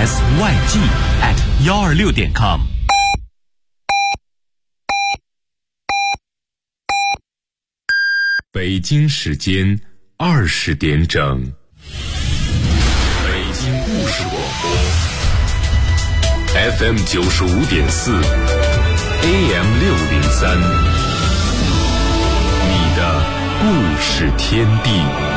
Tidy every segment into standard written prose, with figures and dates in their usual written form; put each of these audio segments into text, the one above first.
syg@126.com。北京时间20点整，北京故事广播 FM 95.4 AM 603，你的故事天地。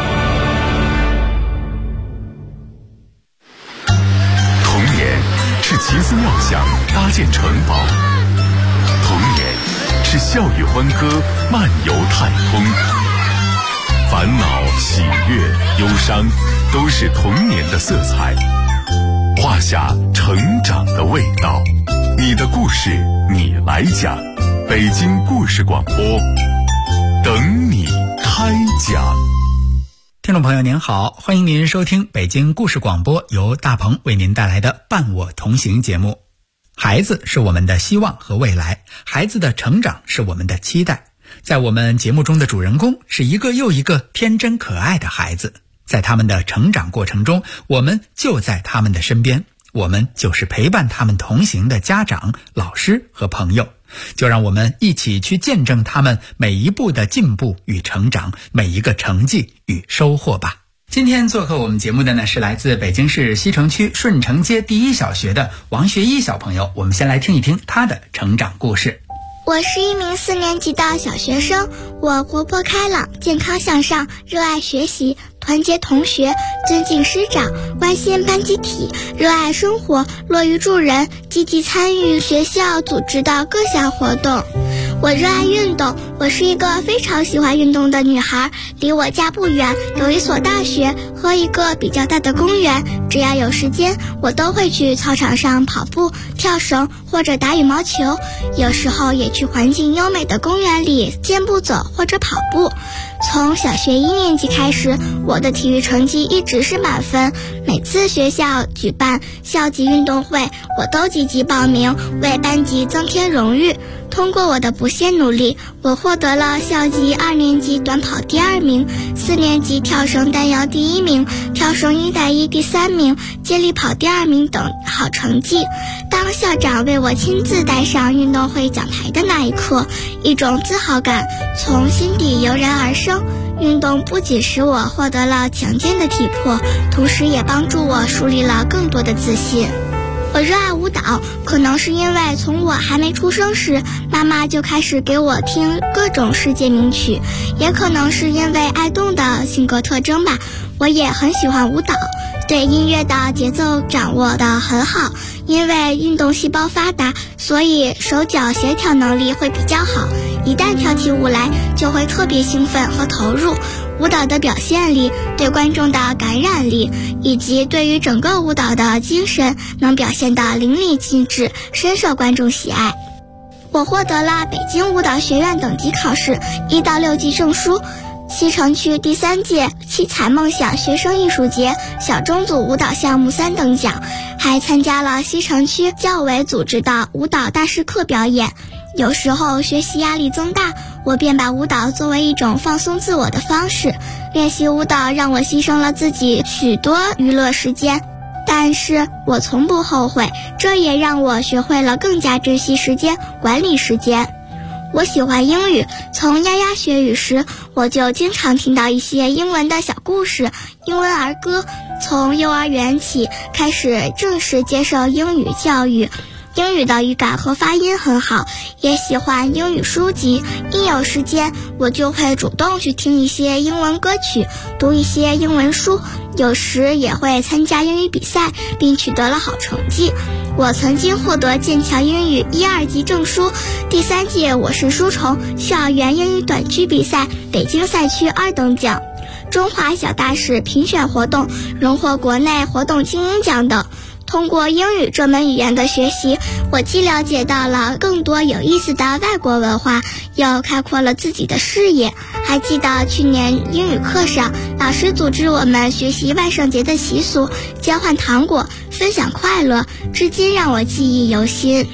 童年是奇思妙想搭建城堡，童年是笑语欢歌漫游太空，烦恼、喜悦、忧伤，都是童年的色彩，画下成长的味道。你的故事，你来讲。北京故事广播，等你开讲。 听众朋友您好，欢迎您收听北京故事广播，由大鹏为您带来的伴我同行节目。孩子是我们的希望和未来，孩子的成长是我们的期待。在我们节目中的主人公是一个又一个天真可爱的孩子，在他们的成长过程中，我们就在他们的身边，我们就是陪伴他们同行的家长、老师和朋友。就让我们一起去见证他们每一步的进步与成长，每一个成绩与收获吧。今天做客我们节目的呢，是来自北京市西城区顺城街第一小学的王学一小朋友。我们先来听一听他的成长故事。 我是一名4年级的小学生，我活泼开朗，健康向上，热爱学习，团结同学，尊敬师长，关心班集体，热爱生活，乐于助人，积极参与学校组织的各项活动。我热爱运动，我是一个非常喜欢运动的女孩。离我家不远有一所大学和一个比较大的公园，只要有时间，我都会去操场上跑步、跳绳或者打羽毛球，有时候也去环境优美的公园里健步走或者跑步。从小学1年级开始，我的体育成绩一直是满分，每次学校举办校级运动会，我都积极报名，为班级增添荣誉。通过我的不懈努力，我获得了校级2年级短跑第2名，4年级跳绳单摇第1名，跳绳1带1第3名，接力跑第2名等好成绩。当校长为我亲自戴上运动会奖牌的那一刻，一种自豪感从心底油然而生。运动不仅使我获得了强健的体魄，同时也帮助我树立了更多的自信。我热爱舞蹈，可能是因为从我还没出生时，妈妈就开始给我听各种世界名曲，也可能是因为爱动的性格特征吧，我也很喜欢舞蹈，对音乐的节奏掌握得很好。因为运动细胞发达，所以手脚协调能力会比较好，一旦跳起舞来就会特别兴奋和投入。舞蹈的表现力、对观众的感染力，以及对于整个舞蹈的精神，能表现得淋漓尽致，深受观众喜爱。我获得了北京舞蹈学院等级考试1到6级证书，西城区第3届七彩梦想学生艺术节小中组舞蹈项目3等奖，还参加了西城区教委组织的舞蹈大师课表演。有时候学习压力增大，我便把舞蹈作为一种放松自我的方式。练习舞蹈让我牺牲了自己许多娱乐时间，但是我从不后悔，这也让我学会了更加珍惜时间，管理时间。我喜欢英语，从丫丫学语时，我就经常听到一些英文的小故事、英文儿歌。从幼儿园起开始正式接受英语教育，英语的语感和发音很好，也喜欢英语书籍。一有时间，我就会主动去听一些英文歌曲，读一些英文书，有时也会参加英语比赛，并取得了好成绩。我曾经获得剑桥英语1、2级证书，第3届我是书虫校园英语短剧比赛北京赛区2等奖，中华小大使评选活动荣获国内活动精英奖等。通过英语这门语言的学习，我既了解到了更多有意思的外国文化，又开阔了自己的视野。还记得去年英语课上，老师组织我们学习万圣节的习俗，交换糖果，分享快乐，至今让我记忆犹新。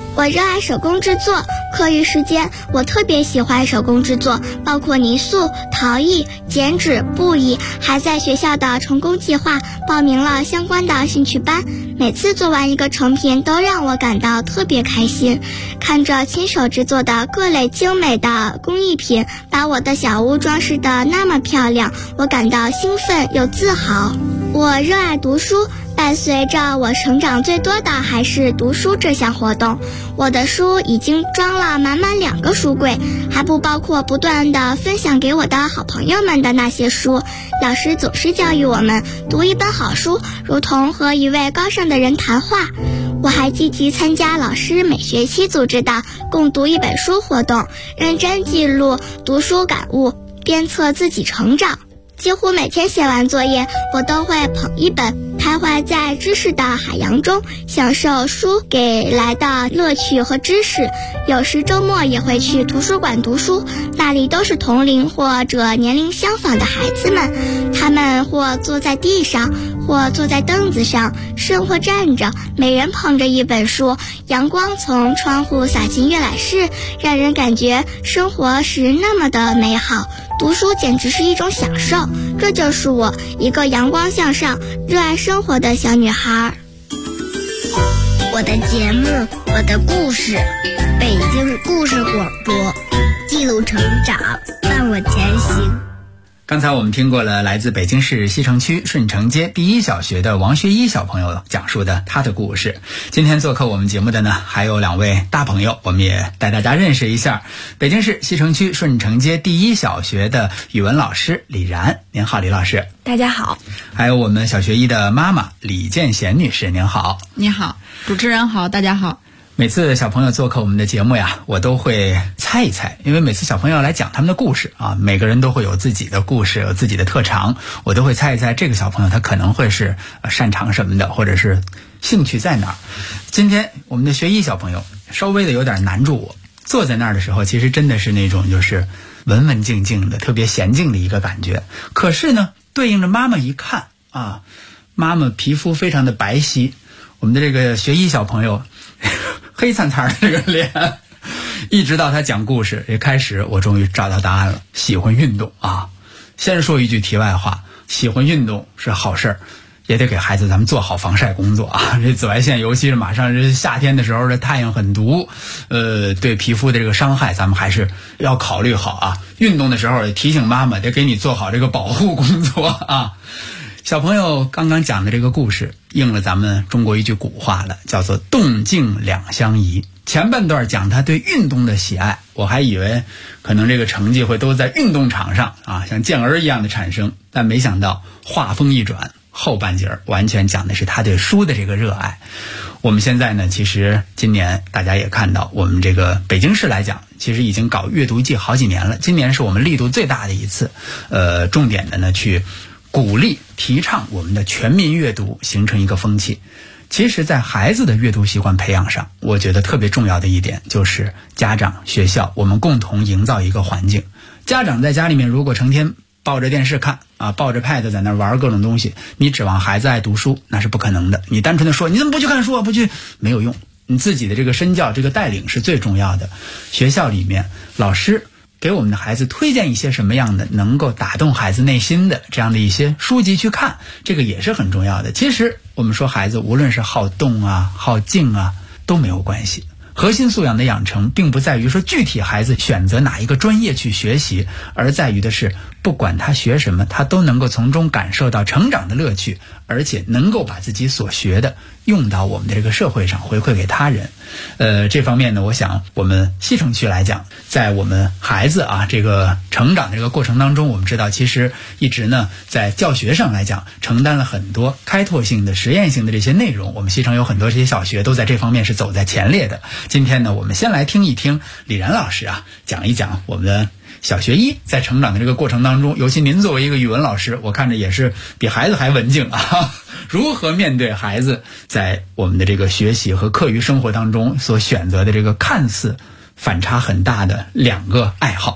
我热爱手工制作，课余时间我特别喜欢手工制作，包括泥塑、陶艺、剪纸、布艺，还在学校的成功计划报名了相关的兴趣班。每次做完一个成品都让我感到特别开心，看着亲手制作的各类精美的工艺品把我的小屋装饰得那么漂亮，我感到兴奋又自豪。我热爱读书，伴随着我成长最多的还是读书这项活动。我的书已经装了满满2个书柜，还不包括不断地分享给我的好朋友们的那些书。老师总是教育我们，读一本好书如同和一位高尚的人谈话。我还积极参加老师每学期组织的共读一本书活动，认真记录读书感悟，鞭策自己成长。几乎每天写完作业，我都会捧一本，徘徊在知识的海洋中，享受书给来的乐趣和知识。有时周末也会去图书馆读书，那里都是同龄或者年龄相仿的孩子们，他们或坐在地上，或坐在凳子上，甚或站着，每人捧着一本书，阳光从窗户洒进阅览室，让人感觉生活是那么的美好。读书简直是一种享受，这就是我，一个阳光向上、热爱生活的小女孩。 我的节目，我的故事，北京故事广播，记录成长，伴我前行。 刚才我们听过了来自北京市西城区顺城街第一小学的王学一小朋友讲述的他的故事。今天做客我们节目的呢，还有2位大朋友，我们也带大家认识一下北京市西城区顺城街第一小学的语文老师李然。您好，李老师。 大家好。 还有我们小学一的妈妈李建贤女士，您好。 你好，主持人好，大家好。 每次小朋友做客我们的节目呀，我都会猜一猜，因为每次小朋友来讲他们的故事啊，每个人都会有自己的故事，有自己的特长，我都会猜一猜这个小朋友他可能会是擅长什么的，或者是兴趣在哪儿。今天我们的学一小朋友稍微的有点难住我，坐在那儿的时候其实真的是那种就是文文静静的特别娴静的一个感觉，可是呢对应着妈妈一看啊，妈妈皮肤非常的白皙，我们的这个学一小朋友黑灿灿的这个脸，一直到他讲故事一开始，我终于找到答案了，喜欢运动啊。先说一句题外话，喜欢运动是好事儿，也得给孩子咱们做好防晒工作啊。这紫外线尤其是马上是夏天的时候，这太阳很毒，对皮肤的这个伤害咱们还是要考虑好啊。运动的时候也提醒妈妈得给你做好这个保护工作啊。小朋友刚刚讲的这个故事应了咱们中国一句古话了，叫做动静两相宜。前半段讲他对运动的喜爱，我还以为可能这个成绩会都在运动场上啊，像健儿一样的产生，但没想到话锋一转，后半截完全讲的是他对书的这个热爱。我们现在呢，其实今年大家也看到，我们这个北京市来讲，其实已经搞阅读季好几年了，今年是我们力度最大的一次，重点的呢去鼓励提倡我们的全民阅读，形成一个风气。其实在孩子的阅读习惯培养上，我觉得特别重要的一点就是家长学校我们共同营造一个环境。家长在家里面如果成天抱着电视看啊，抱着 pad 在那玩各种东西，你指望孩子爱读书那是不可能的。你单纯的说你怎么不去看书啊，不去，没有用。你自己的这个身教，这个带领是最重要的。学校里面老师给我们的孩子推荐一些什么样的能够打动孩子内心的这样的一些书籍去看，这个也是很重要的。其实我们说孩子无论是好动啊好静啊都没有关系，核心素养的养成并不在于说具体孩子选择哪一个专业去学习，而在于的是不管他学什么，他都能够从中感受到成长的乐趣，而且能够把自己所学的用到我们的这个社会上，回馈给他人。这方面呢，我想我们西城区来讲，在我们孩子啊这个成长的这个过程当中，我们知道其实一直呢在教学上来讲承担了很多开拓性的实验性的这些内容，我们西城有很多这些小学都在这方面是走在前列的。今天呢，我们先来听一听李然老师啊讲一讲我们的小学一在成长的这个过程当中，尤其您作为一个语文老师，我看着也是比孩子还文静啊，如何面对孩子在我们的这个学习和课余生活当中所选择的这个看似反差很大的2个爱好。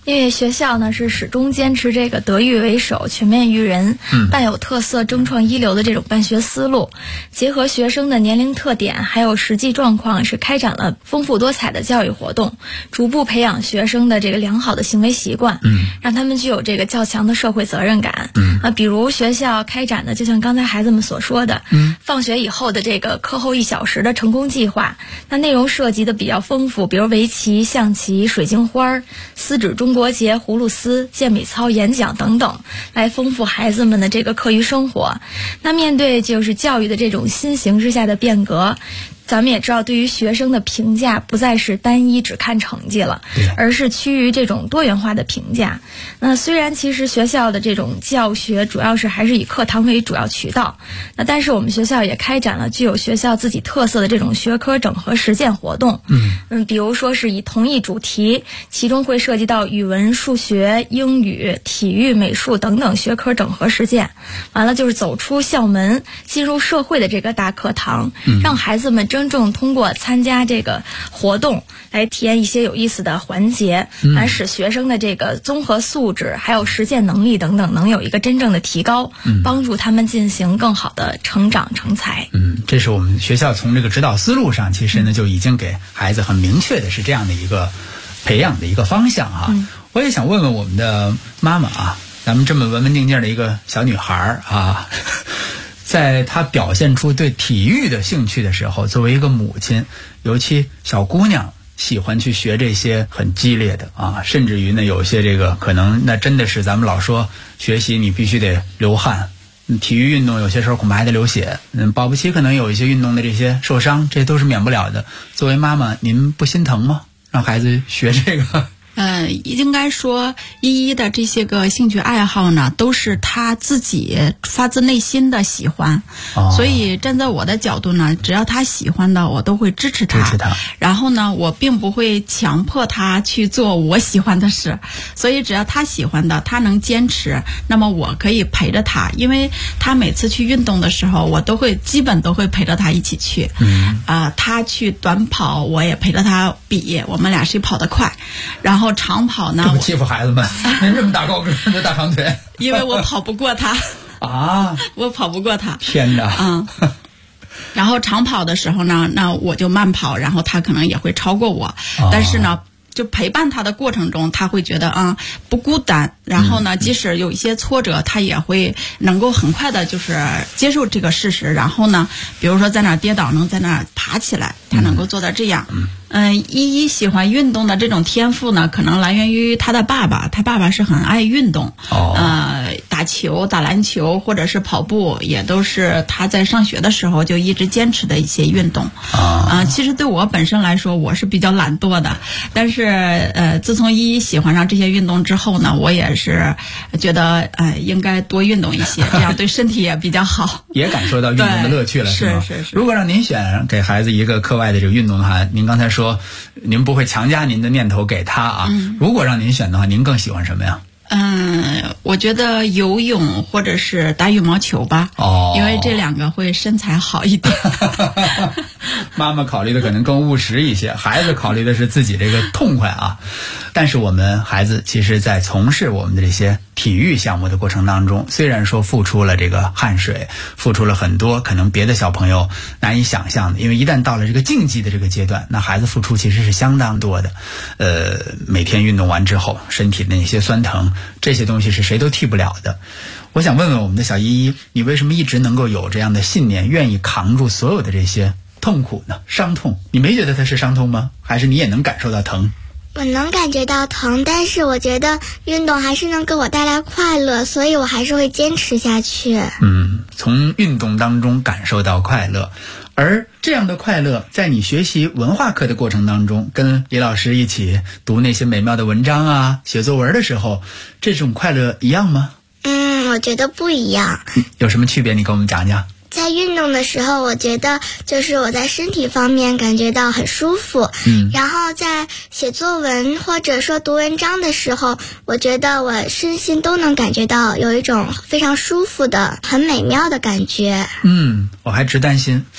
因为学校呢是始终坚持这个德育为首、全面育人、办有特色、争创一流的这种办学思路，结合学生的年龄特点还有实际状况，是开展了丰富多彩的教育活动，逐步培养学生的这个良好的行为习惯，让他们具有这个较强的社会责任感。比如学校开展的，就像刚才孩子们所说的，放学以后的这个课后1小时的成功计划，那内容涉及的比较丰富，比如围棋、象棋、水晶花、丝纸中国结、葫芦丝、健美操、演讲等等，来丰富孩子们的这个课余生活。那面对就是教育的这种新形势下的变革，咱们也知道，对于学生的评价不再是单一只看成绩了，而是趋于这种多元化的评价。那虽然其实学校的这种教学主要是还是以课堂为主要渠道，那但是我们学校也开展了具有学校自己特色的这种学科整合实践活动。比如说是以同一主题，其中会涉及到语文、数学、英语、体育、美术等等学科整合实践。完了就是走出校门，进入社会的这个大课堂，让孩子们真正通过参加这个活动来体验一些有意思的环节，来使学生的这个综合素质还有实践能力等等能有一个真正的提高，帮助他们进行更好的成长成才。 这是我们学校从这个指导思路上，其实呢就已经给孩子很明确的是这样的一个培养的一个方向啊。我也想问问我们的妈妈啊，咱们这么文文静静的一个小女孩啊，在她表现出对体育的兴趣的时候，作为一个母亲，尤其小姑娘喜欢去学这些很激烈的啊，甚至于呢有些这个可能那真的是咱们老说学习你必须得流汗，体育运动有些时候恐怕还得流血，保不齐可能有一些运动的这些受伤，这都是免不了的。作为妈妈，您不心疼吗？让孩子学这个？ 应该说依依的这些个兴趣爱好呢，都是他自己发自内心的喜欢，所以站在我的角度呢，只要他喜欢的，我都会支持他。然后呢，我并不会强迫他去做我喜欢的事，所以只要他喜欢的，他能坚持，那么我可以陪着他，因为他每次去运动的时候，我基本都会陪着他一起去。他去短跑，我也陪着他比，我们俩谁跑得快。然后长跑呢， 这么欺负孩子们，您这么大高个，这大长腿， 因为我跑不过他啊， 我跑不过他， 天哪！ 然后长跑的时候呢，那我就慢跑，然后他可能也会超过我，但是呢，就陪伴他的过程中，他会觉得不孤单，然后呢，即使有一些挫折，他也会能够很快的就是接受这个事实，然后呢，比如说在哪跌倒，能在哪爬起来，他能够做到这样。依依喜欢运动的这种天赋呢，可能来源于他的爸爸，他爸爸是很爱运动，打球、打篮球或者是跑步，也都是他在上学的时候就一直坚持的一些运动。其实对我本身来说，我是比较懒惰的，但是自从依依喜欢上这些运动之后呢，我也是觉得应该多运动一些，这样对身体也比较好。 也感受到运动的乐趣了，是吗？ 是。 如果让您选给孩子一个课外的这个运动的话，您刚才说您不会强加您的念头给他啊。如果让您选的话，您更喜欢什么呀？ 我觉得游泳或者是打羽毛球吧。因为这两个会身材好一点。 妈妈考虑的可能更务实一些，孩子考虑的是自己这个痛快啊。但是我们孩子其实在从事我们的这些体育项目的过程当中，虽然说付出了这个汗水，付出了很多可能别的小朋友难以想象的，因为一旦到了这个竞技的这个阶段，那孩子付出其实是相当多的。每天运动完之后，身体的那些酸疼，这些东西是谁都替不了的。我想问问我们的小依依，你为什么一直能够有这样的信念，愿意扛住所有的这些痛苦呢？伤痛，你没觉得它是伤痛吗？还是你也能感受到疼？ 我能感觉到疼，但是我觉得运动还是能给我带来快乐，所以我还是会坚持下去。 从运动当中感受到快乐，而这样的快乐在你学习文化课的过程当中，跟李老师一起读那些美妙的文章啊，写作文的时候，这种快乐一样吗？ 我觉得不一样。 有什么区别？你给我们讲讲。 在运动的时候，我觉得就是我在身体方面感觉到很舒服。然后在写作文或者说读文章的时候，我觉得我身心都能感觉到有一种非常舒服的、很美妙的感觉。 我还直担心，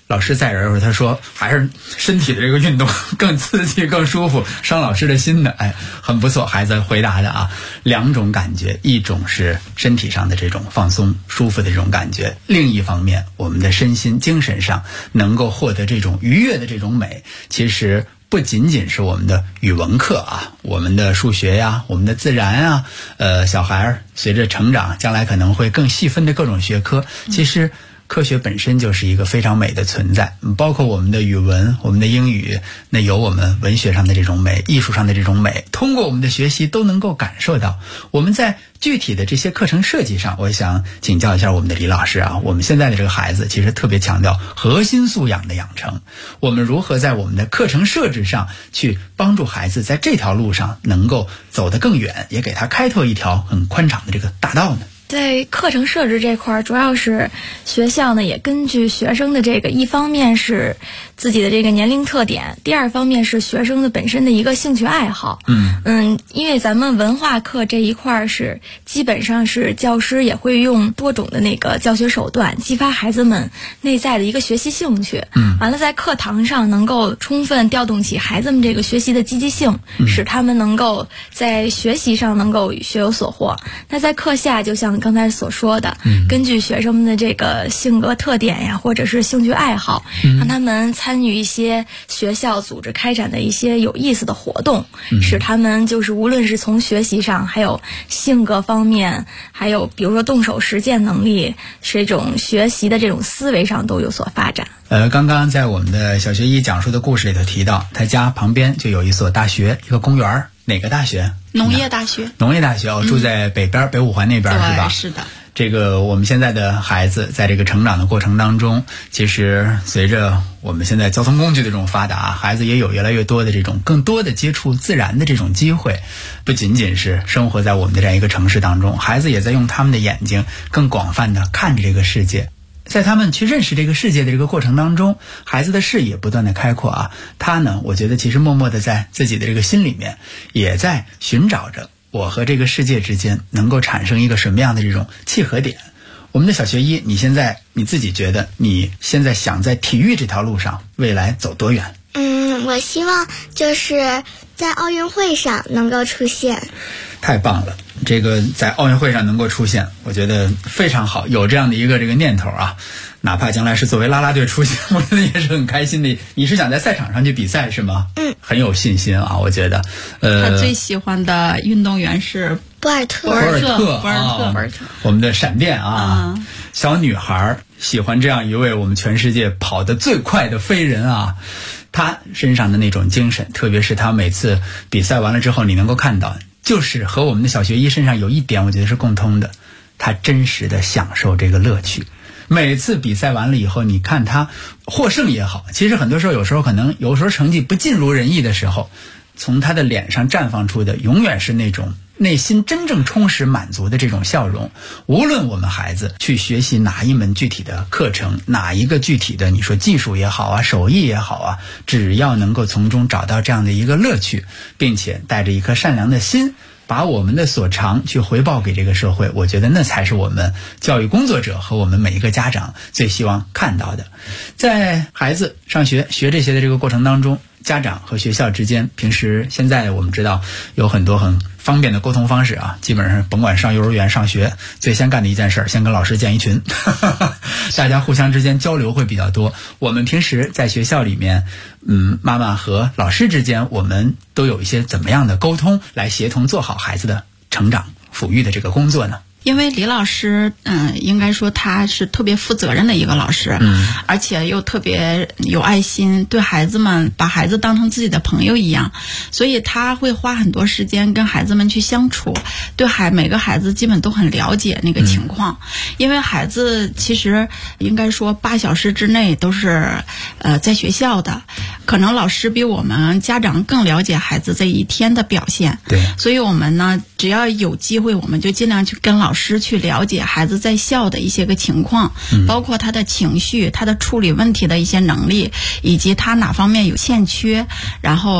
老师在人，他说还是身体的这个运动更刺激、更舒服，伤老师的心的。哎，很不错，孩子回答的啊，两种感觉，一种是身体上的这种放松、舒服的这种感觉，另一方面，我们的身心、精神上能够获得这种愉悦的这种美，其实不仅仅是我们的语文课啊，我们的数学呀，我们的自然啊，小孩随着成长，将来可能会更细分的各种学科，其实科学本身就是一个非常美的存在，包括我们的语文、我们的英语，那有我们文学上的这种美、艺术上的这种美，通过我们的学习都能够感受到。我们在具体的这些课程设计上，我想请教一下我们的李老师啊，我们现在的这个孩子其实特别强调核心素养的养成，我们如何在我们的课程设置上去帮助孩子在这条路上能够走得更远，也给他开拓一条很宽敞的这个大道呢？ 在课程设置这块，主要是学校呢也根据学生的这个，一方面是自己的这个年龄特点，第二方面是学生的本身的一个兴趣爱好。因为咱们文化课这一块是基本上是教师也会用多种的那个教学手段，激发孩子们内在的一个学习兴趣。完了在课堂上能够充分调动起孩子们这个学习的积极性，使他们能够在学习上能够学有所获。那在课下，就像刚才所说的，根据学生们的这个性格特点呀，或者是兴趣爱好，让他们参与一些学校组织开展的一些有意思的活动，使他们就是无论是从学习上，还有性格方面，还有比如说动手实践能力，这种学习的这种思维上都有所发展。 刚刚在我们的小学一讲述的故事里头提到，他家旁边就有一所大学，一个公园。哪个大学？ 农业大学。 农业大学住在北边，北五环那边是吧？ 是的。 这个我们现在的孩子在这个成长的过程当中，其实随着我们现在交通工具的这种发达，孩子也有越来越多的这种更多的接触自然的这种机会，不仅仅是生活在我们的这样一个城市当中，孩子也在用他们的眼睛更广泛的看着这个世界。在他们去认识这个世界的这个过程当中，孩子的视野不断的开阔啊，他呢，我觉得其实默默的在自己的这个心里面，也在寻找着我和这个世界之间能够产生一个什么样的这种契合点。我们的小学一，你自己觉得你现在想在体育这条路上未来走多远？ 我希望就是在奥运会上能够出现。 太棒了，这个在奥运会上能够出现，我觉得非常好，有这样的一个这个念头啊，哪怕将来是作为啦啦队出现，我觉得也是很开心的。你是想在赛场上去比赛是吗？很有信心啊，我觉得。 他最喜欢的运动员是博尔特。 我们的闪电啊，小女孩喜欢这样一位我们全世界跑得最快的飞人啊。他身上的那种精神，特别是他每次比赛完了之后，你能够看到，就是和我们的小学一身上有一点我觉得是共通的，他真实的享受这个乐趣。每次比赛完了以后，你看他获胜也好，其实很多时候有时候成绩不尽如人意的时候，从他的脸上绽放出的永远是那种内心真正充实满足的这种笑容。无论我们孩子去学习哪一门具体的课程，哪一个具体的你说技术也好啊，手艺也好啊，只要能够从中找到这样的一个乐趣，并且带着一颗善良的心，把我们的所长去回报给这个社会，我觉得那才是我们教育工作者和我们每一个家长最希望看到的。在孩子上学学这些的这个过程当中，家长和学校之间，平时现在我们知道有很多很方便的沟通方式啊，基本上甭管上幼儿园上学，最先干的一件事，先跟老师建一群大家互相之间交流会比较多。我们平时在学校里面妈妈和老师之间，我们都有一些怎么样的沟通来协同做好孩子的成长抚育的这个工作呢？ 因为李老师，应该说他是特别负责任的一个老师，而且又特别有爱心，对孩子们把孩子当成自己的朋友一样，所以他会花很多时间跟孩子们去相处，对每个孩子基本都很了解那个情况。因为孩子其实应该说8小时之内都是在学校的，可能老师比我们家长更了解孩子这一天的表现。 对， 所以我们呢，只要有机会，我们就尽量去跟老师去了解孩子在校的一些个情况，包括他的情绪，他的处理问题的一些能力，以及他哪方面有欠缺，然后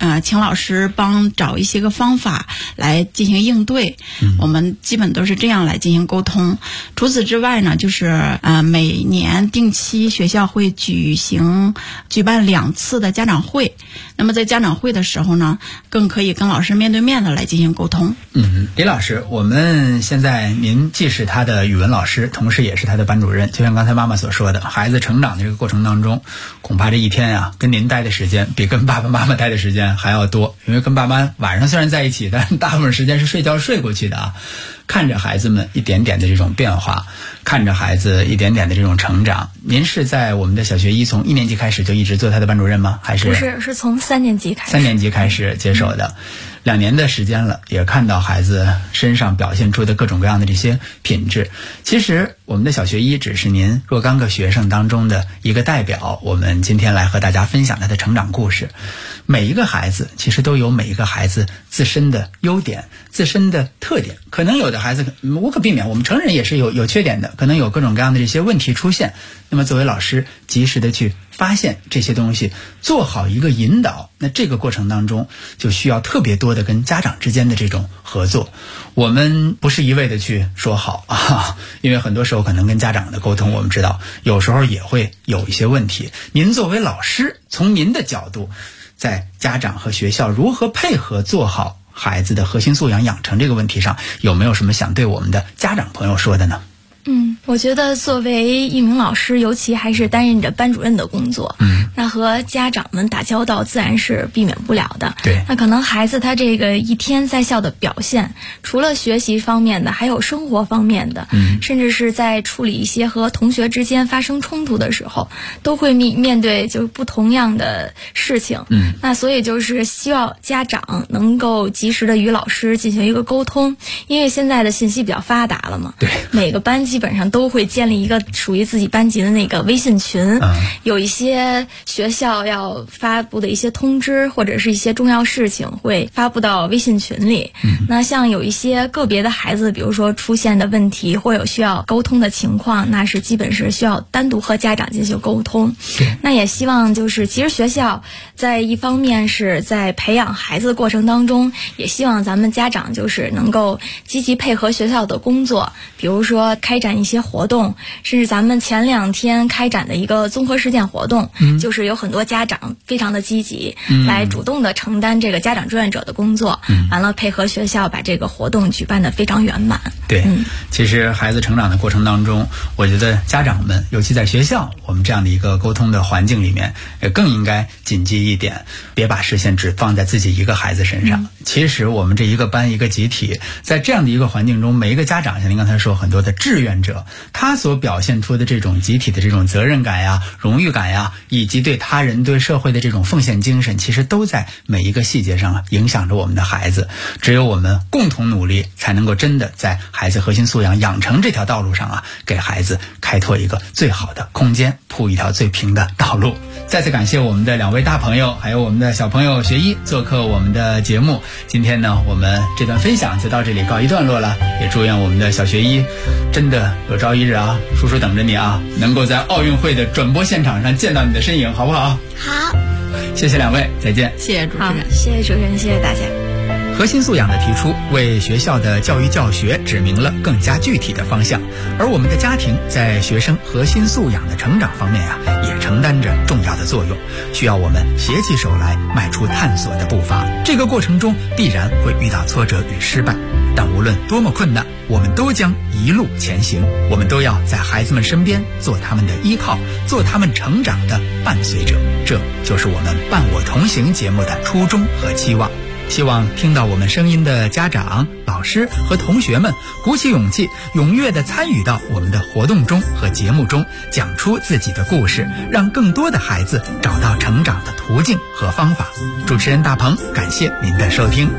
请老师帮找一些个方法来进行应对。我们基本都是这样来进行沟通。除此之外呢，就是每年定期学校会举办2次的家长会。那么在家长会的时候呢，更可以跟老师面对面的来进行沟通。 李老师，我们现在您既是他的语文老师，同时也是他的班主任。就像刚才妈妈所说的，孩子成长的这个过程当中，恐怕这一天啊，跟您待的时间比跟爸爸妈妈待的时间还要多。因为跟爸妈晚上虽然在一起，但大部分时间是睡觉睡过去的啊。看着孩子们一点点的这种变化，看着孩子一点点的这种成长。您是在我们的小学一从1年级开始就一直做他的班主任吗？还是？ 不是，是从3年级开始。 3年级开始接手的。2年的时间了，也看到孩子身上表现出的各种各样的这些品质。其实我们的小学一只是您若干个学生当中的一个代表，我们今天来和大家分享他的成长故事。每一个孩子其实都有每一个孩子自身的优点、自身的特点。可能有的孩子无可避免，我们成人也是有缺点的，可能有各种各样的这些问题出现。那么作为老师，及时的去发现这些东西，做好一个引导。那这个过程当中就需要特别多的跟家长之间的这种合作。我们不是一味的去说好啊，因为很多时候可能跟家长的沟通，我们知道有时候也会有一些问题。您作为老师，从您的角度，在家长和学校如何配合做好孩子的核心素养养成这个问题上，有没有什么想对我们的家长朋友说的呢？ 我觉得作为一名老师，尤其还是担任着班主任的工作，那和家长们打交道自然是避免不了的。 对， 那可能孩子他这个一天在校的表现，除了学习方面的，还有生活方面的，甚至是在处理一些和同学之间发生冲突的时候，都会面对就是不同样的事情。那所以就是希望家长能够及时的与老师进行一个沟通，因为现在的信息比较发达了嘛。 对， 每个班基本上都会建立一个属于自己班级的那个微信群，有一些学校要发布的一些通知或者是一些重要事情会发布到微信群里。那像有一些个别的孩子，比如说出现的问题或有需要沟通的情况，那是基本是需要单独和家长进行沟通。那也希望就是其实学校在一方面是在培养孩子的过程当中，也希望咱们家长就是能够积极配合学校的工作，比如说开展一些活动，甚至咱们前2天开展的一个综合实践活动，就是有很多家长非常的积极，来主动的承担这个家长志愿者的工作，完了配合学校把这个活动举办得非常圆满。 对，其实孩子成长的过程当中，我觉得家长们，尤其在学校我们这样的一个沟通的环境里面，也更应该谨记一点，别把视线只放在自己一个孩子身上。其实我们这一个班一个集体，在这样的一个环境中，每一个家长像您刚才说很多的志愿者，他所表现出的这种集体的这种责任感呀、荣誉感呀，以及对他人对社会的这种奉献精神，其实都在每一个细节上影响着我们的孩子。只有我们共同努力，才能够真的在孩子核心素养养成这条道路上给孩子开拓一个最好的空间，铺一条最平的道路。再次感谢我们的2位大朋友，还有我们的小朋友学一做客我们的节目。今天呢，我们这段分享就到这里告一段落了，也祝愿我们的小学一真的有朝一日叔叔等着你能够在奥运会的转播现场上见到你的身影，好不好？ 好， 谢谢2位，再见。 谢谢主持人。 谢谢主持人，谢谢大家。 核心素养的提出，为学校的教育教学指明了更加具体的方向，而我们的家庭在学生核心素养的成长方面也承担着重要的作用，需要我们携起手来迈出探索的步伐。这个过程中必然会遇到挫折与失败，但无论多么困难，我们都将一路前行。我们都要在孩子们身边做他们的依靠，做他们成长的伴随者。这就是我们伴我同行节目的初衷和期望。希望听到我们声音的家长、老师和同学们鼓起勇气，踊跃地参与到我们的活动中和节目中，讲出自己的故事，让更多的孩子找到成长的途径和方法。主持人大鹏，感谢您的收听。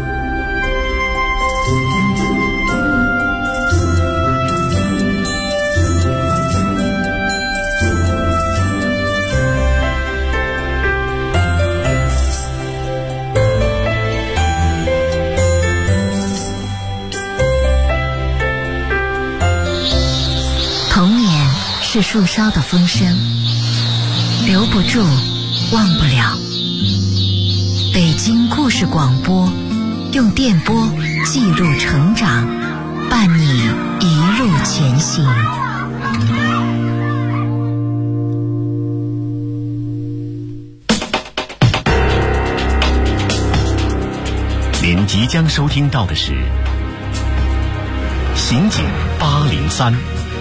是树梢的风声，留不住，忘不了。 北京故事广播，用电波记录成长，伴你一路前行。 您即将收听到的是《刑警803》。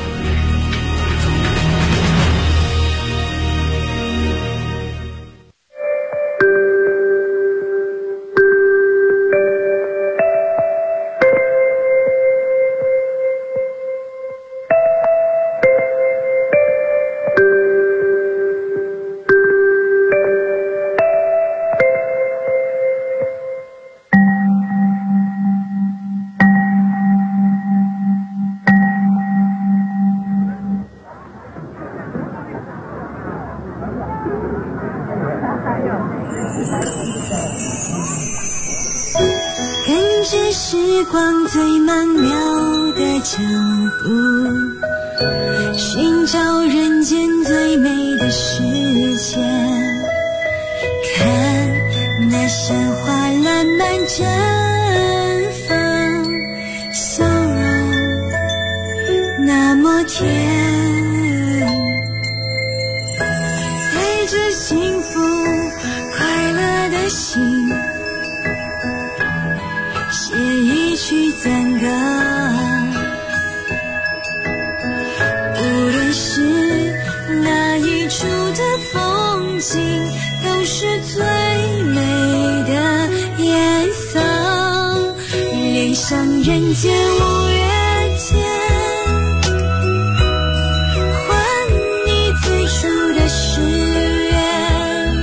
跟着时光最曼妙的脚步，寻找人间最美的世界。看那山花烂漫绽放，笑容那么甜，带着幸福快乐的心，写一曲赞歌。无论是哪一处的风景，都是最美的颜色。恋上人间五月天，还你最初的誓言。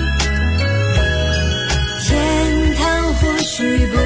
天堂或许不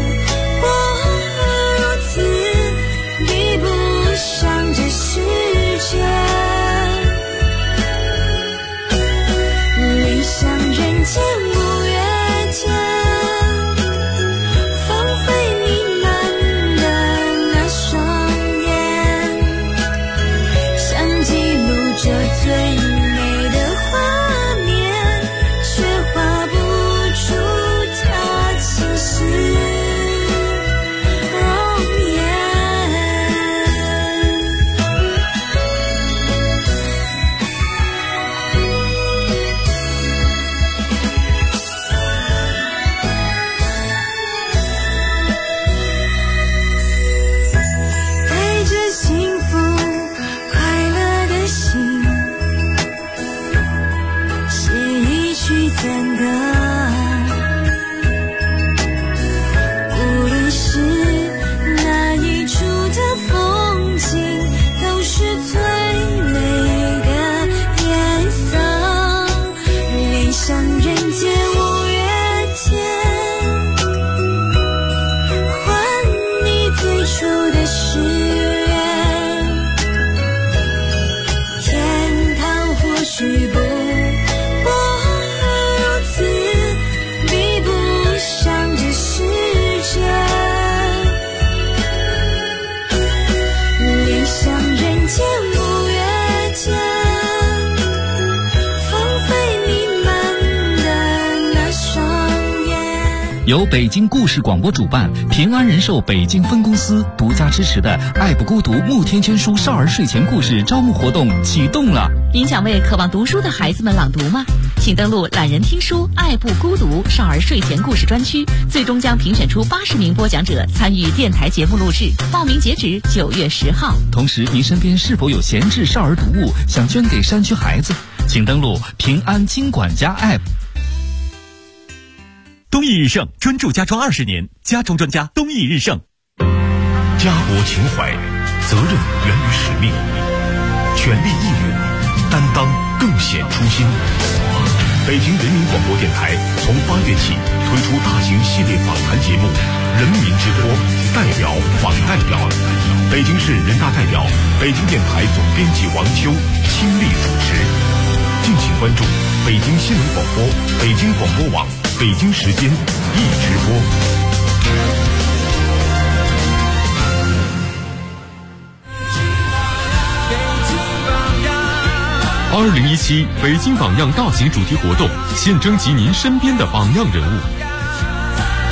由北京故事广播主办，平安人寿北京分公司独家支持的爱不孤独慕天娟书少儿睡前故事招募活动启动了。 您想为渴望读书的孩子们朗读吗？请登录懒人听书爱不孤独少儿睡前故事专区，最终将评选出80名播讲者参与电台节目录制，报名截止9月10号。 同时，您身边是否有闲置少儿读物想捐给山区孩子？请登录平安金管家 App。 东益日盛专注家装20年，家装专家东益日盛。 家国情怀，责任源于使命，权力义务，担当更显初心。北京人民广播电台从8月起推出大型系列访谈节目《人民之播》，代表访代表。北京市人大代表、北京电台总编辑王秋亲力主持。敬请关注北京新闻广播、北京广播网、北京时间一直播。 2017北京榜样大型主题活动，现征集您身边的榜样人物。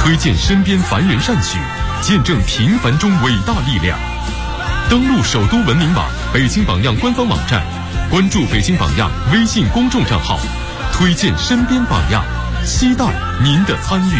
推荐身边凡人善举，见证平凡中伟大力量。登录首都文明网、北京榜样官方网站，关注北京榜样微信公众账号，推荐身边榜样，期待您的参与。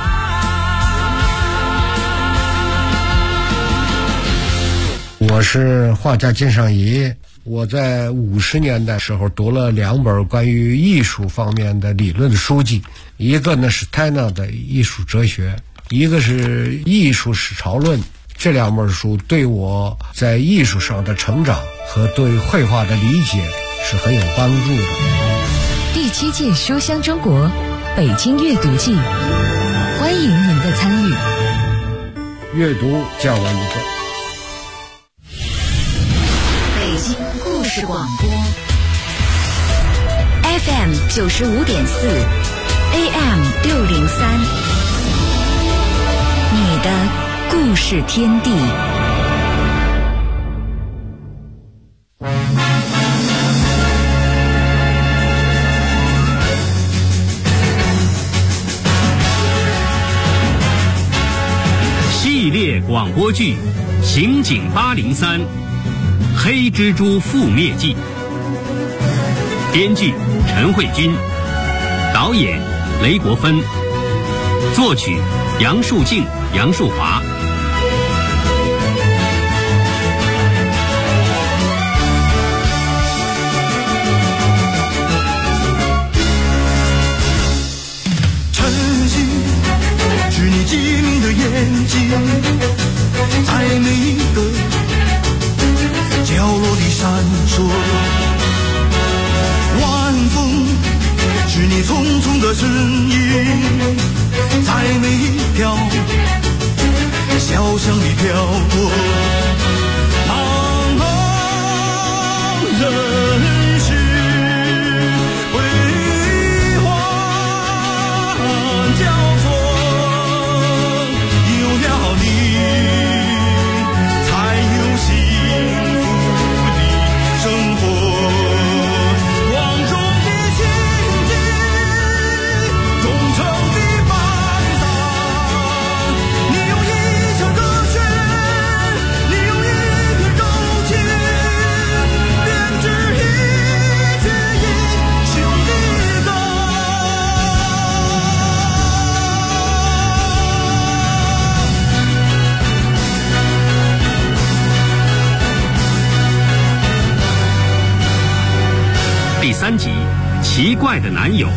我是画家金尚仪，我在50年代时候读了2本关于艺术方面的理论书籍，一个呢是 Tanner 的艺术哲学，一个是艺术史潮论。这2本书对我在艺术上的成长和对绘画的理解是很有帮助的。 第7届书香中国北京阅读季，欢迎您的参与。 阅读叫我一个。 北京故事广播 FM 95.4 AM 603，你的故事天地。 系列广播剧《刑警803黑蜘蛛覆灭记》，编剧陈慧君，导演雷国芬，作曲杨树静、杨树华。 晨曦是你机敏的眼睛，在每一个角落里闪烁。晚风是你匆匆的身影，在每一条小巷里飘过。茫茫人世辉煌交错，有了你才有幸福的生活。光中的情景，忠诚的埋葬，你用一腔热血，你用一片柔情，编织一曲英雄的歌。 第3集，奇怪的男友。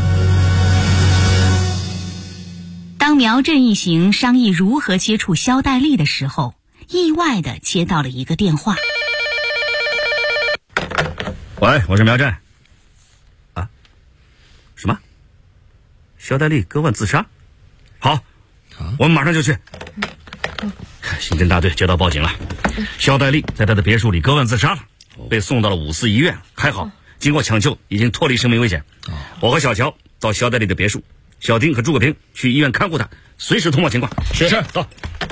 当苗振一行商议如何接触肖黛丽的时候，意外地接到了一个电话。 喂，我是苗振。啊？什么？肖黛丽割腕自杀？好，我们马上就去。刑侦大队接到报警了，肖黛丽在她的别墅里割腕自杀了，被送到了5四医院，还好经过抢救已经脱离生命危险。我和小乔到肖黛丽的别墅，小丁和诸葛平去医院看护她，随时通报情况。是，走。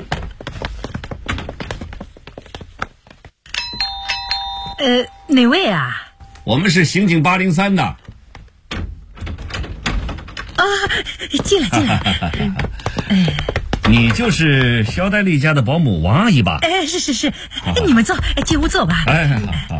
哪位啊？ 我们是刑警803的。 啊，进来。 你就是肖黛丽家的保姆王阿姨吧？ 是，你们坐，进屋坐吧。 好。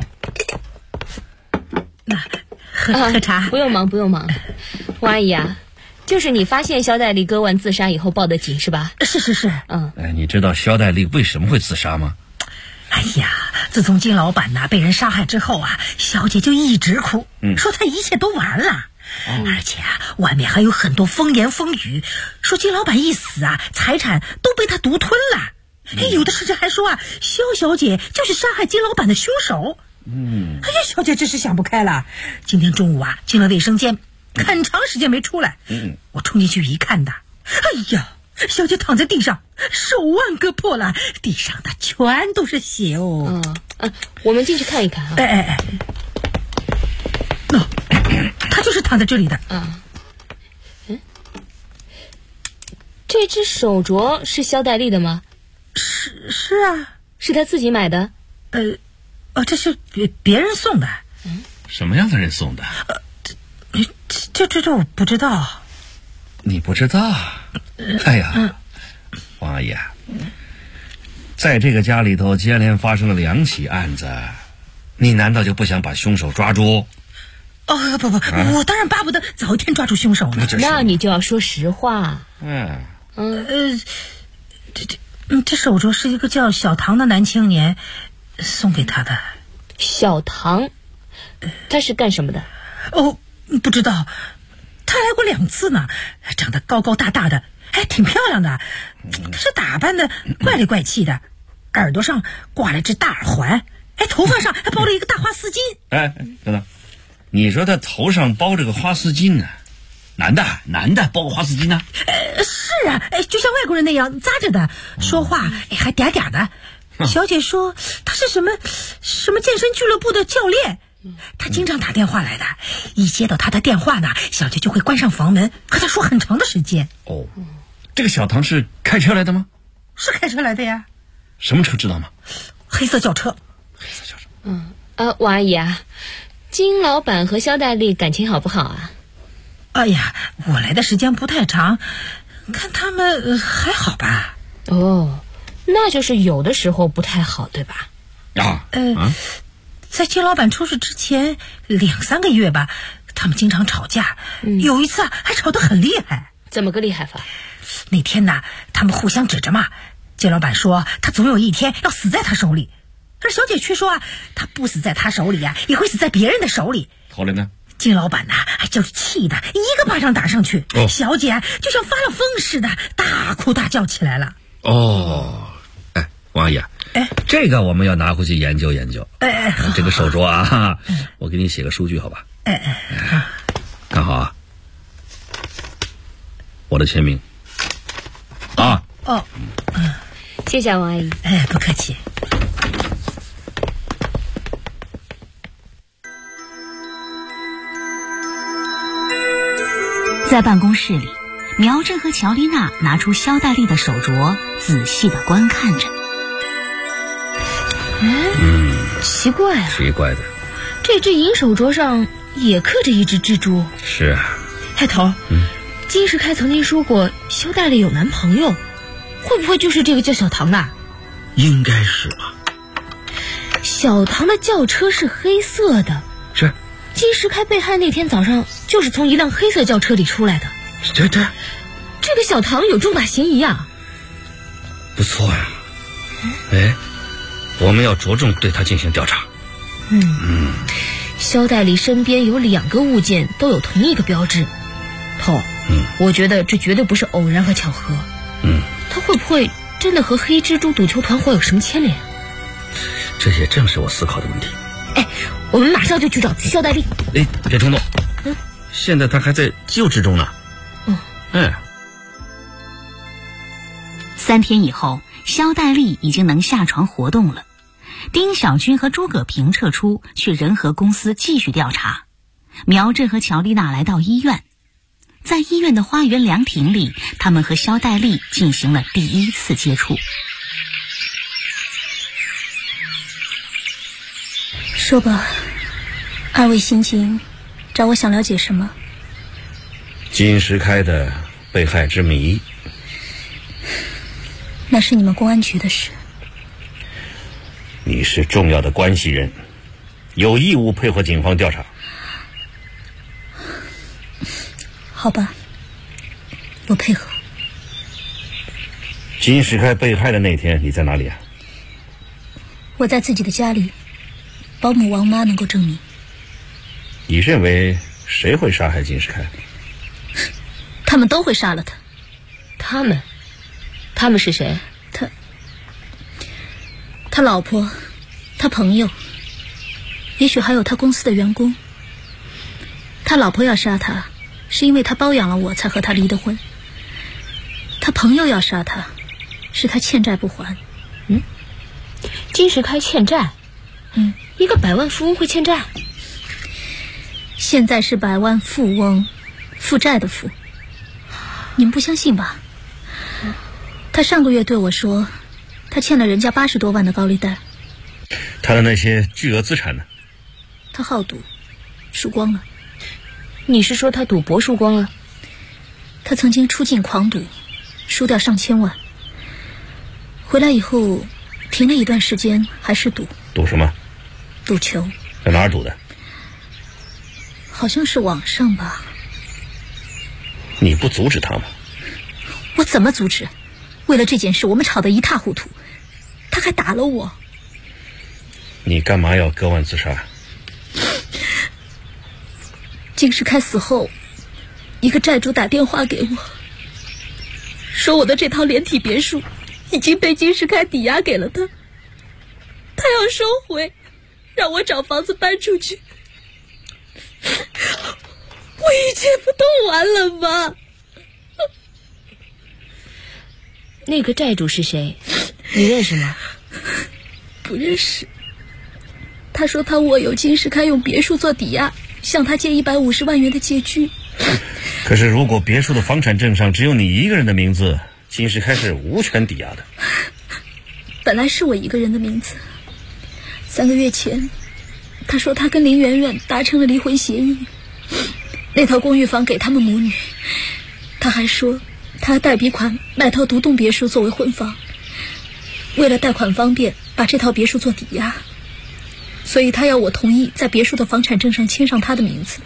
那喝茶。 不用忙。王阿姨啊，就是你发现肖黛丽割腕自杀以后报的警是吧？ 是。 你知道肖黛丽为什么会自杀吗？ 哎呀，自从金老板被人杀害之后啊，小姐就一直哭，说她一切都完了。而且外面还有很多风言风语，说金老板一死啊，财产都被他独吞了。有的甚至还说啊，肖小姐就是杀害金老板的凶手。哎呀，小姐真是想不开了。今天中午啊，进了卫生间，很长时间没出来。我冲进去一看的，哎呀，小姐躺在地上，手腕割破了，地上的全都是血哦。 我们进去看一看啊。 他就是躺在这里的。 这只手镯是肖黛丽的吗？ 是啊。 是她自己买的？ 这是别人送的。 什么样的人送的？ 这我不知道。 你不知道？哎呀， 王阿姨啊，在这个家里头接连发生了2起案子，你难道就不想把凶手抓住？ 不，我当然巴不得早一天抓住凶手了。 那你就要说实话。 这手镯是一个叫小唐的男青年送给他的。 小唐，他是干什么的？ 不知道，他来过2次呢，长得高高大大的，还挺漂亮的。他是打扮的怪里怪气的，耳朵上挂了只大耳环，头发上还包了一个大花丝巾。 等等，你说他头上包着个花丝巾呢？男的包个花丝巾呢？ 是啊，就像外国人那样扎着的，说话还嗲嗲的。小姐说他是什么健身俱乐部的教练，他经常打电话来的，一接到他的电话呢，小姐就会关上房门，和他说很长的时间。 这个小唐是开车来的吗？ 是开车来的呀。 什么车知道吗？ 黑色轿车。 王阿姨啊，金老板和肖大力感情好不好啊？ 哎呀，我来的时间不太长，看他们还好吧。 那就是有的时候不太好，对吧？ 在金老板出事之前2-3个月吧，他们经常吵架，有一次还吵得很厉害。 怎么个厉害法？ 那天呢，他们互相指着骂，金老板说他总有一天要死在他手里，而小姐却说他不死在他手里也会死在别人的手里。 后来呢？ 金老板还就是气的一个巴掌打上去，小姐就像发了疯似的大哭大叫起来了。 王阿姨啊，这个我们要拿回去研究研究。这个手镯啊，我给你写个数据好吧？看好啊，我的签名啊。 谢谢王阿姨。 不客气。 在办公室里，苗正和乔丽娜拿出肖大力的手镯，仔细地观看着。 奇怪的， 这只银手镯上也刻着一只蜘蛛。 是啊。 头，金世开曾经说过肖大力有男朋友，会不会就是这个叫小唐的？ 应该是吧。 小唐的轿车是黑色的。 是。 金世开被害那天早上就是从一辆黑色轿车里出来的。 这个小唐有重大嫌疑啊。 不错呀。我们要着重对他进行调查。 肖代理身边有2个物件都有同一个标志。我觉得这绝对不是偶然和巧合。他会不会真的和黑蜘蛛赌球团伙有什么牵连？ 这也正是我思考的问题。 我们马上就去找肖代理。 别冲动。现在他还在救治中呢。 3天以后，肖代利已经能下床活动了。丁小军和诸葛平撤出，去仁和公司继续调查。苗振和乔丽娜来到医院，在医院的花园凉亭里，他们和肖代利进行了第1次接触。 说吧，2位刑警找我想了解什么？ 金石开的被害之谜。 那是你们公安局的事。 你是重要的关系人，有义务配合警方调查。 好吧，我配合。 金石开被害的那天你在哪里啊？ 我在自己的家里，保姆王妈能够证明。 你认为谁会杀害金石开？ 他们都会杀了他。 他们是谁？ 他老婆，他朋友，也许还有他公司的员工。他老婆要杀他，是因为他包养了我才和他离的婚。他朋友要杀他，是他欠债不还。 金石开欠债？一个百万富翁会欠债？ 现在是百万富翁，负债的负。你们不相信吧？他上个月对我说，他欠了人家80多万的高利贷。 他的那些巨额资产呢？ 他好赌，输光了。 你是说他赌博输光了？ 他曾经出境狂赌，输掉上千万。 回来以后停了一段时间，还是赌。 赌什么？ 赌球。 在哪儿赌的？ 好像是网上吧。 你不阻止他吗？ 我怎么阻止？为了这件事我们吵得一塌糊涂，他还打了我。 你干嘛要割腕自杀？ 金世开死后，一个债主打电话给我，说我的这套连体别墅已经被金世开抵押给了他，他要收回，让我找房子搬出去。我一切不都完了吗？ 那个债主是谁？你认识吗？ 不认识。他说他握有金世开用别墅做抵押，向他借150万元的借据。 可是如果别墅的房产证上只有你一个人的名字，金世开是无权抵押的。 本来是我一个人的名字。3个月前，他说他跟林媛媛达成了离婚协议，那套公寓房给他们母女。他还说他贷笔款买套独栋别墅作为婚房，为了贷款方便把这套别墅做抵押，所以他要我同意在别墅的房产证上签上他的名字。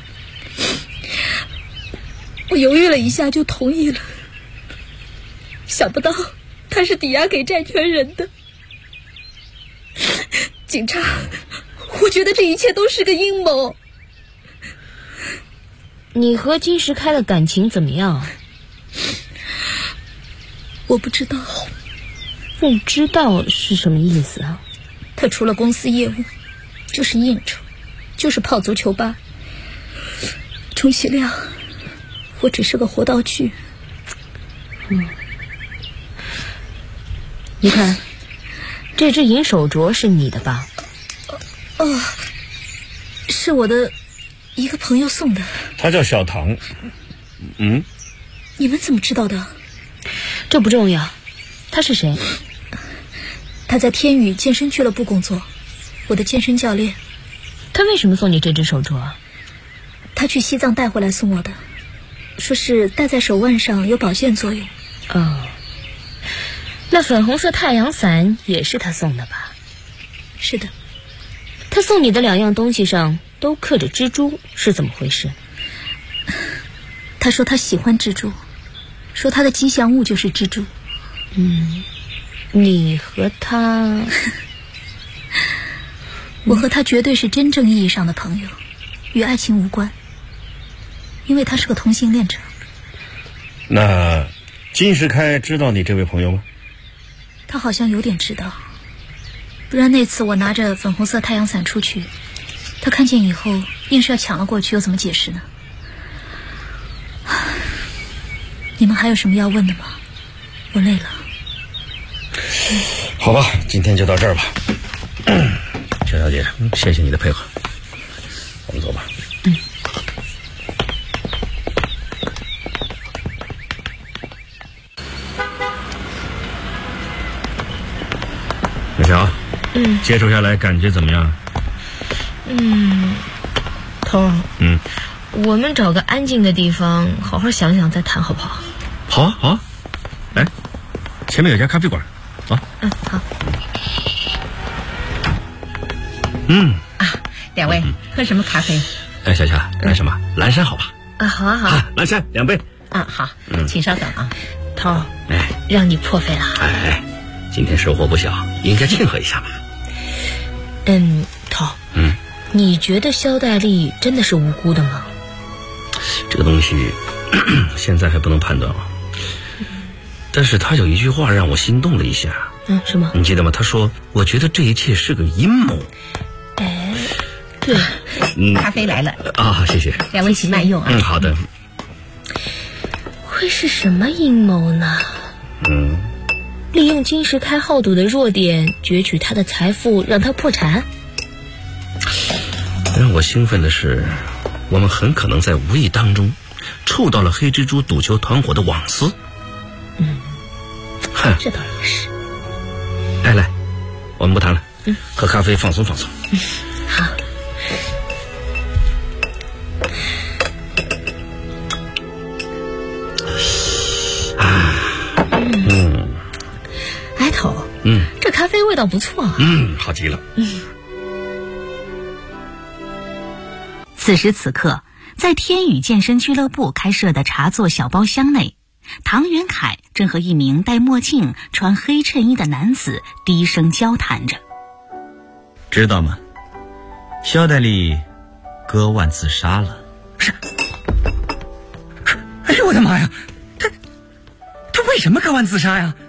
我犹豫了一下就同意了，想不到他是抵押给债权人的。警察，我觉得这一切都是个阴谋。 你和金世开的感情怎么样？ 我不知道。 不知道是什么意思啊？ 他除了公司业务就是应酬，就是泡足球吧，充其量我只是个活道具。 你看，这只银手镯是你的吧？ 是我的一个朋友送的。 他叫小唐。 你们怎么知道的？ 这不重要。他是谁？ 他在天宇健身俱乐部工作，我的健身教练。 他为什么送你这只手镯？ 他去西藏带回来送我的，说是戴在手腕上有保健作用。 那粉红色太阳伞也是他送的吧？ 是的。 他送你的2样东西上都刻着蜘蛛，是怎么回事？ 他说他喜欢蜘蛛，说他的吉祥物就是蜘蛛。 你和他我和他绝对是真正意义上的朋友，与爱情无关，因为他是个同性恋者。 那金世开知道你这位朋友吗？ 他好像有点知道，不然那次我拿着粉红色太阳伞出去，他看见以后硬是要抢了过去，又怎么解释呢？你们还有什么要问的吗？我累了。 好吧，今天就到这儿吧。肖小姐，谢谢你的配合，我们走吧。小乔，接触下来感觉怎么样？ 头，我们找个安静的地方好好想想再谈好不好？ 好啊，好啊。来，前面有家咖啡馆，走。 好。 两位喝什么咖啡？ 小乔，来什么？蓝山好吧？ 好啊好啊。 蓝山2杯。 好，请稍等啊。 头，让你破费了。 今天收获不小，应该庆贺一下吧。 头，你觉得肖大力真的是无辜的吗？ 这个东西现在还不能判断啊。但是他有一句话让我心动了一下。 什么？ 你记得吗？他说：“我觉得这一切是个阴谋。” 对。 咖啡来了啊，谢谢。 两位一起慢用啊。 好的。 会是什么阴谋呢？利用金世开好赌的弱点，攫取他的财富，让他破产。 让我兴奋的是，我们很可能在无意当中触到了黑蜘蛛赌球团伙的网丝。 这倒也是。 来，我们不谈了，喝咖啡放松放松。 好。 头， 这咖啡味道不错啊。 好极了。 此时此刻，在天宇健身俱乐部开设的茶座小包厢内，唐元凯正和一名戴墨镜、穿黑衬衣的男子低声交谈着。 知道吗？肖代丽割腕自杀了。 是。哎呦我的妈呀！他为什么割腕自杀呀？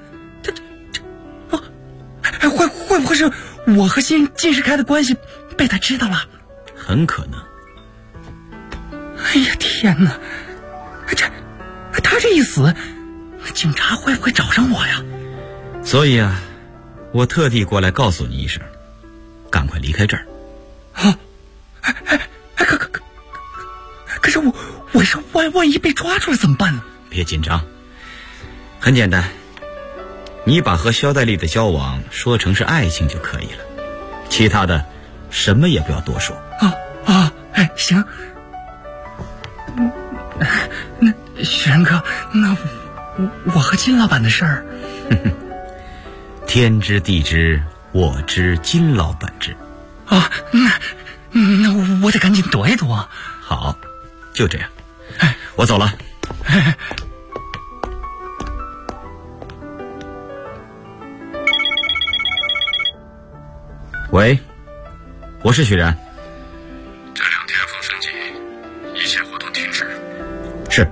会不会是我和金世开的关系被他知道了？ 很可能。 哎呀天哪！他这一死，警察会不会找上我呀？ 所以啊，我特地过来告诉你一声，赶快离开这儿。 可是我说万一被抓住了怎么办呢？ 别紧张，很简单，你把和肖代丽的交往说成是爱情就可以了，其他的什么也不要多说。 行。那许仁哥，那我和金老板的事儿， 天知地知，我知金老板知。 那我得赶紧躲一躲。 好，就这样，我走了。喂，我是许然。 这2天风声紧，一切活动停止。 是。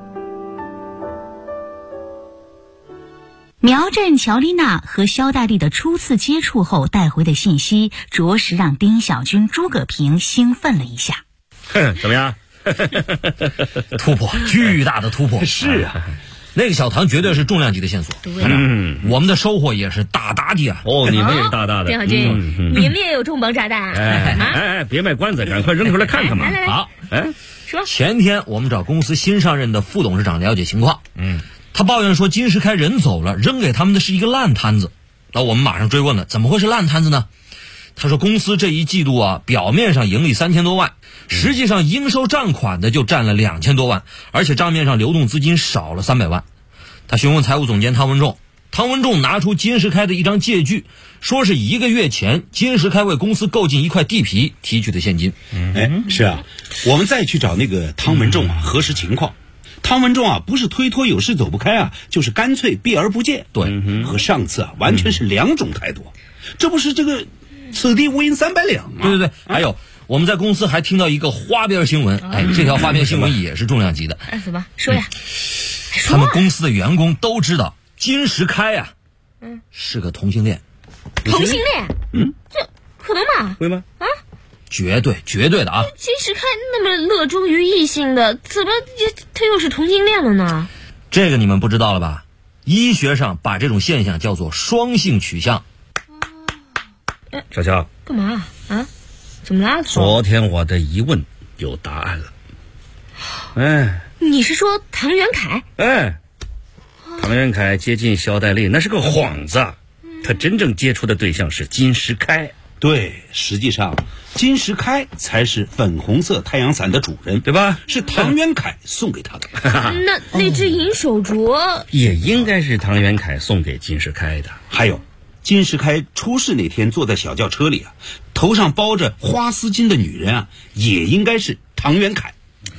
苗振、乔丽娜和肖大力的初次接触后带回的信息，着实让丁小军、诸葛平兴奋了一下。 怎么样？ 突破，巨大的突破。 是啊， 那个小唐绝对是重量级的线索。 对， 我们的收获也是大大的啊！ 你们也是大大的。 丁小军，你们也有重磅炸弹？ 别卖关子，赶快扔出来看看嘛！ 来， 好， 说。 前天我们找公司新上任的副董事长了解情况，他抱怨说金石开人走了，扔给他们的是一个烂摊子。那我们马上追问了，怎么会是烂摊子呢？他说公司这一季度啊，表面上盈利3000多万，实际上应收账款的就占了2000多万，而且账面上流动资金少了300万。他询问财务总监汤文仲，汤文仲拿出金石开的一张借据，说是1个月前金石开为公司购进一块地皮提取的现金。 是啊，我们再去找那个汤文仲核实情况。汤文仲不是推脱有事走不开就是干脆避而不见。 对， 和上次完全是2种态度。这不是这个此地无银300两吗？ 对，还有我们在公司还听到一个花边新闻，这条花边新闻也是重量级的。 怎么说呀？ 他们公司的员工都知道金石开是个同性恋。 同性恋？这可能吗？ 会吗？ 绝对的啊！ 金石开那么热衷于异性的，怎么他又是同性恋了呢？ 这个你们不知道了吧？医学上把这种现象叫做双性取向。 小乔， 干嘛怎么啦？ 昨天我的疑问有答案了。 你是说唐元凯？ 唐元凯接近肖代丽那是个幌子，他真正接触的对象是金石开。 对，实际上金石开才是粉红色太阳伞的主人， 对吧？ 是唐元凯送给他的。 那只银手镯也应该是唐元凯送给金石开的。 还有金石开出事那天坐在小轿车里头上包着花丝巾的女人也应该是唐元凯。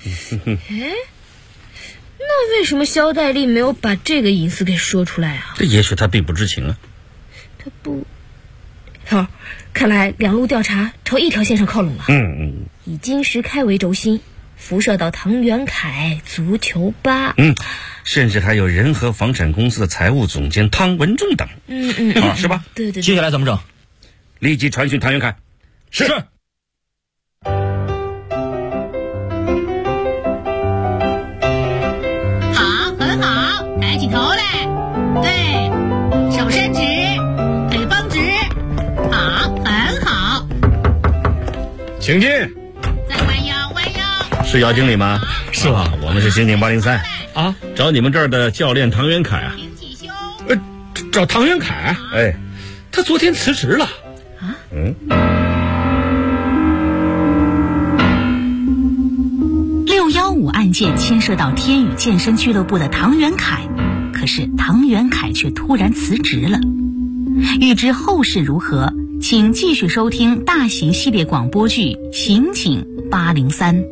那为什么肖代丽没有把这个隐私给说出来这也许他并不知情他不。好，看来2路调查朝一条线上靠拢了。以金石开为轴心，辐射到唐元凯足球吧。 甚至还有仁和房产公司的财务总监汤文仲等。是吧？ 对。 接下来怎么整？ 立即传讯唐元凯。 是。 好，很好，抬起头来，对，手伸直，腿绷直，好，很好。 请进。 再弯腰，弯腰。 是姚经理吗？ 是吧？ 我们是刑警803找你们这儿的教练唐元凯找唐元凯？ 他昨天辞职了。 615案件牵涉到天宇健身俱乐部的唐元凯，可是唐元凯却突然辞职了。 欲知后事如何，请继续收听大型系列广播剧《刑警803》。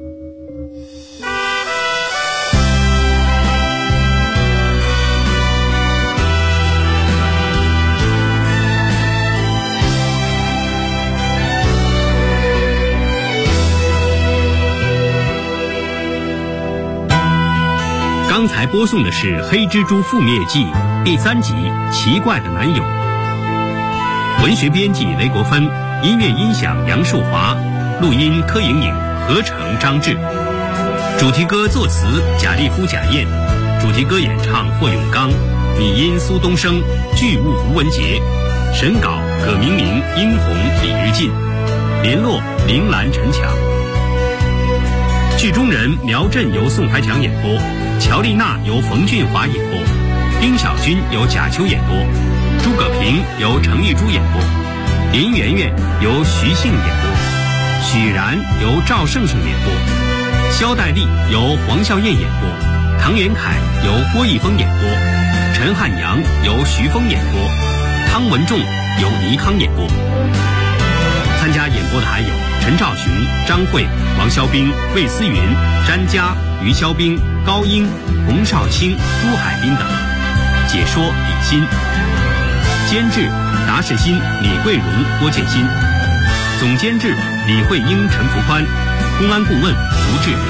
刚才播送的是《黑蜘蛛覆灭记》第3集《奇怪的男友》。文学编辑雷国芬，音乐音响杨树华，录音柯莹莹，合成张志。主题歌作词贾立夫、贾燕，主题歌演唱霍永刚，拟音苏东升，剧务吴文杰，审稿葛明明、殷红、李日进，联络林兰、陈强。剧中人苗振由宋海强演播，乔丽娜由冯俊华演播，丁小军由贾秋演播，诸葛平由程玉珠演播，林媛媛由徐杏演播，许然由赵胜胜演播，肖黛丽由黄笑燕演播，唐元凯由郭一峰演播，陈汉阳由徐峰演播，汤文仲由倪康演播。参加演播的还有陈兆雄、张慧、王肖兵、魏思云、詹佳、于肖兵、高英、洪少卿、朱海滨等。解说李欣，监制达世新、李桂荣、郭建新，总监制李慧英、陈福宽，公安顾问吴志明。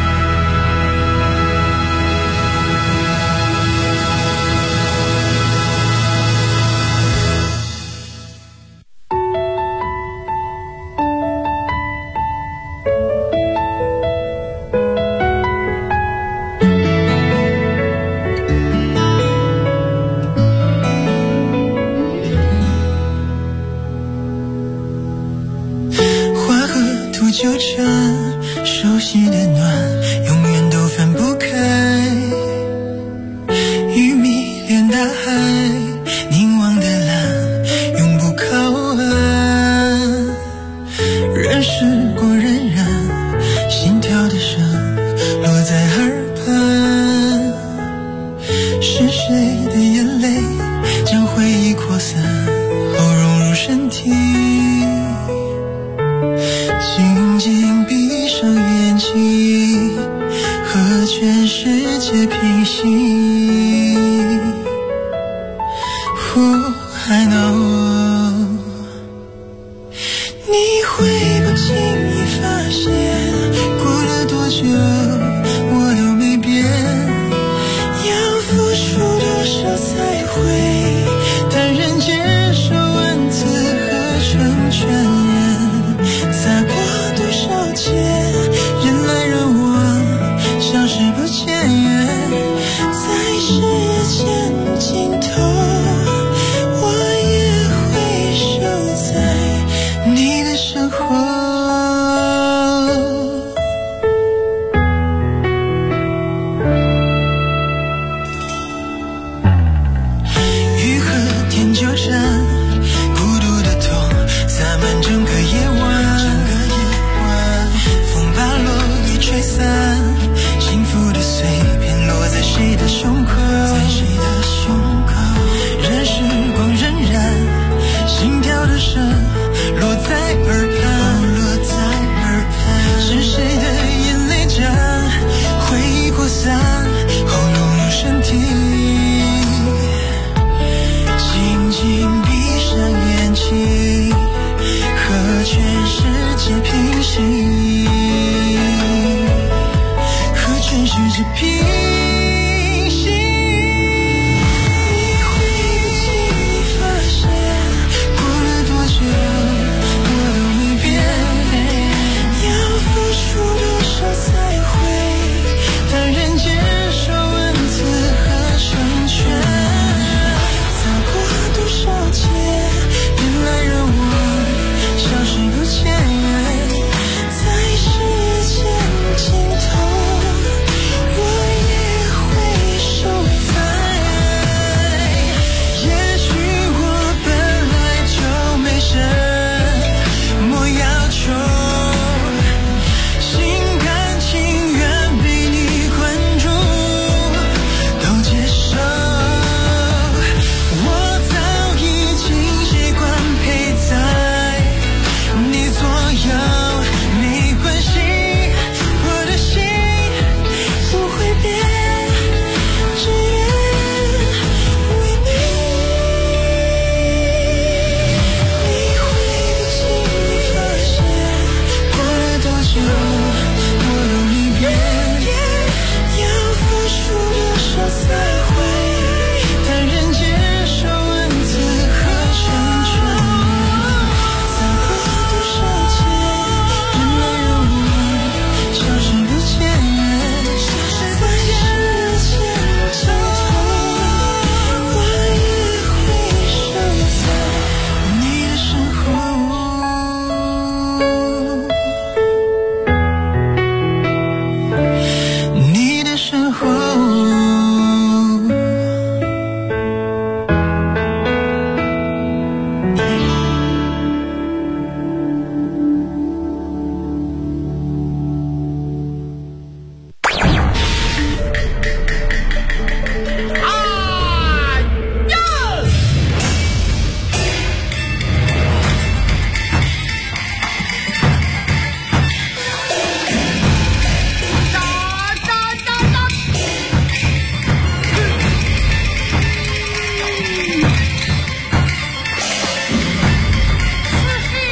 纠缠，熟悉的暖，永远都分不开。鱼迷恋大海，凝望的蓝，永不靠岸。人世过荏苒，心跳的声落在耳畔。是谁的眼泪将回忆扩散，后融入身体？静静闭上眼睛，和全世界平行。I know， 你会不经意发现，过了多久我都没变。要付出多少才会坦然接受文字合成全言？擦过多少肩，人来人往，消失不见，在世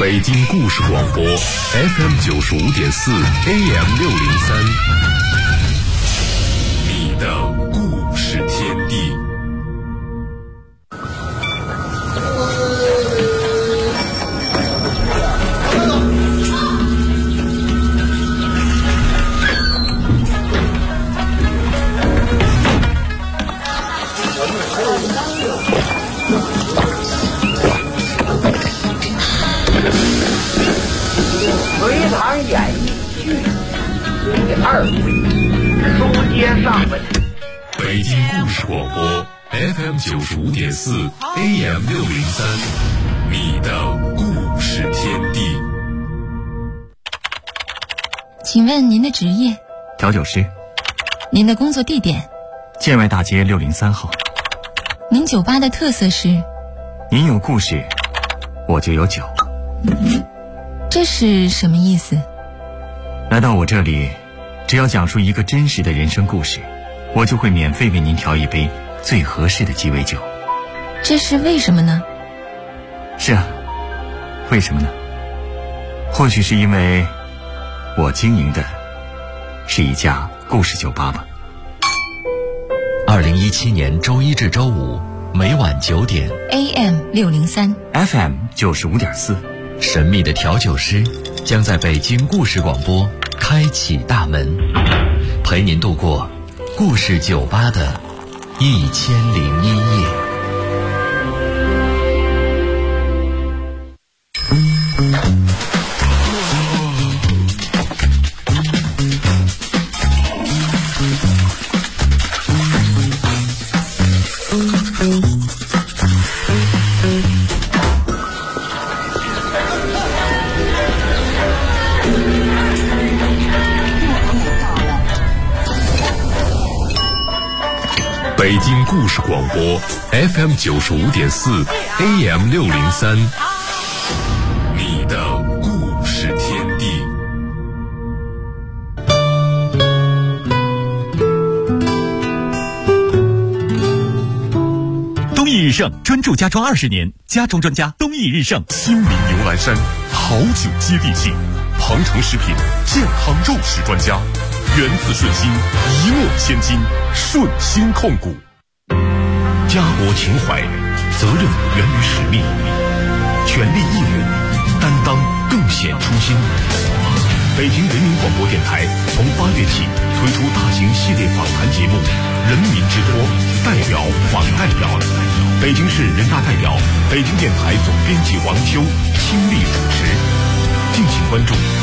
北京故事广播 FM95.4 AM603，你的故事天地。 隋唐演义剧第2回，书接上文。 北京故事广播 FM95.4 AM603，你的故事天地。 请问您的职业？ 调酒师。 您的工作地点？ 建外大街603号。 您酒吧的特色是？ 您有故事，我就有酒。 这是什么意思？ 来到我这里，只要讲述一个真实的人生故事，我就会免费为您调一杯最合适的鸡尾酒。 这是为什么呢？ 是啊，为什么呢？或许是因为我经营的是一家故事酒吧吧。 2017年周一至周五每晚9点 AM603 FM95.4， 神秘的调酒师将在北京故事广播开启大门，陪您度过故事酒吧的1001夜。 北京故事广播 FM95.4 AM603，你的故事天地。 东益日盛专注家装20年，家装专家东益日盛。 新民牛栏山好酒接地气，庞城食品健康肉食专家，源自顺心，一诺千金，顺心控股。家国情怀，责任源于使命，全力义务，担当更显初心。北京人民广播电台从8月起推出大型系列访谈节目《人民之托》，代表访代表。北京市人大代表、北京电台总编辑王秋亲力主持，敬请关注